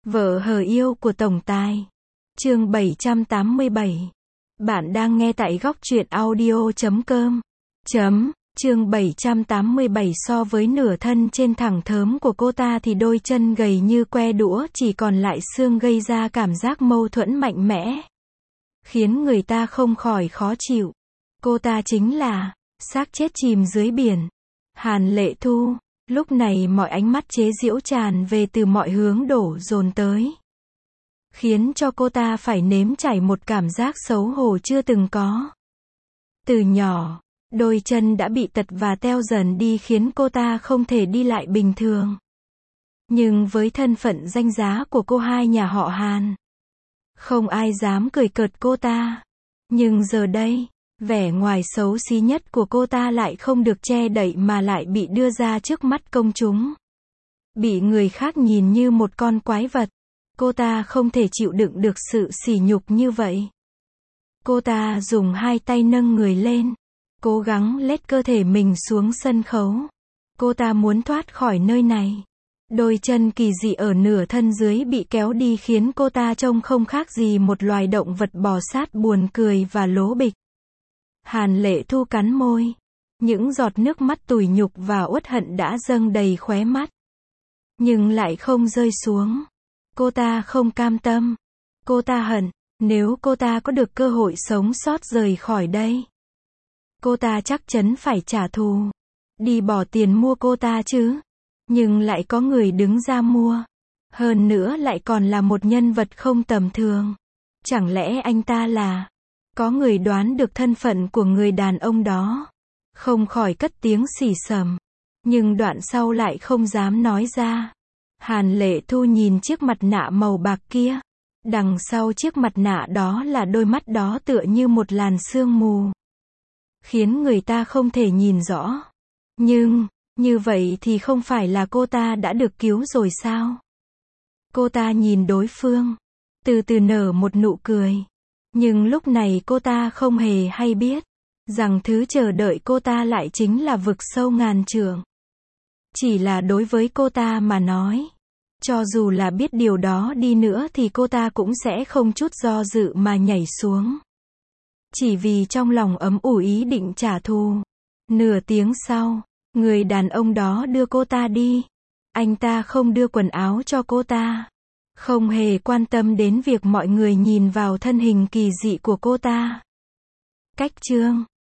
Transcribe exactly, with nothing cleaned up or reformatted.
Vợ hờ yêu của tổng tài. Chương bảy trăm tám mươi bảy. Bạn đang nghe tại góc truyện audio chấm com. Chấm. Chương bảy trăm tám mươi bảy. So với nửa thân trên thẳng thớm của cô ta thì đôi chân gầy như que đũa chỉ còn lại xương gây ra cảm giác mâu thuẫn mạnh mẽ, khiến người ta không khỏi khó chịu. Cô ta chính là xác chết chìm dưới biển, Hàn Lệ Thu. Lúc này mọi ánh mắt chế giễu tràn về từ mọi hướng đổ dồn tới, khiến cho cô ta phải nếm trải một cảm giác xấu hổ chưa từng có. Từ nhỏ, đôi chân đã bị tật và teo dần đi khiến cô ta không thể đi lại bình thường. Nhưng với thân phận danh giá của cô hai nhà họ Hàn, không ai dám cười cợt cô ta. Nhưng giờ đây, vẻ ngoài xấu xí nhất của cô ta lại không được che đậy mà lại bị đưa ra trước mắt công chúng, bị người khác nhìn như một con quái vật. Cô ta không thể chịu đựng được sự sỉ nhục như vậy. Cô ta dùng hai tay nâng người lên, cố gắng lết cơ thể mình xuống sân khấu. Cô ta muốn thoát khỏi nơi này. Đôi chân kỳ dị ở nửa thân dưới bị kéo đi khiến cô ta trông không khác gì một loài động vật bò sát buồn cười và lố bịch. Hàn Lệ Thu cắn môi. Những giọt nước mắt tủi nhục và uất hận đã dâng đầy khóe mắt, nhưng lại không rơi xuống. Cô ta không cam tâm. Cô ta hận, nếu cô ta có được cơ hội sống sót rời khỏi đây, cô ta chắc chắn phải trả thù. Đi bỏ tiền mua cô ta chứ. Nhưng lại có người đứng ra mua. Hơn nữa lại còn là một nhân vật không tầm thường. Chẳng lẽ anh ta là... Có người đoán được thân phận của người đàn ông đó, không khỏi cất tiếng xì xầm. Nhưng đoạn sau lại không dám nói ra. Hàn Lệ Thu nhìn chiếc mặt nạ màu bạc kia. Đằng sau chiếc mặt nạ đó là đôi mắt đó tựa như một làn sương mù, khiến người ta không thể nhìn rõ. Nhưng, như vậy thì không phải là cô ta đã được cứu rồi sao? Cô ta nhìn đối phương, từ từ nở một nụ cười. Nhưng lúc này cô ta không hề hay biết rằng thứ chờ đợi cô ta lại chính là vực sâu ngàn trượng. Chỉ là đối với cô ta mà nói, cho dù là biết điều đó đi nữa thì cô ta cũng sẽ không chút do dự mà nhảy xuống. Chỉ vì trong lòng ấm ủ ý định trả thù. Nửa tiếng sau, người đàn ông đó đưa cô ta đi. Anh ta không đưa quần áo cho cô ta, không hề quan tâm đến việc mọi người nhìn vào thân hình kỳ dị của cô ta. Cách chương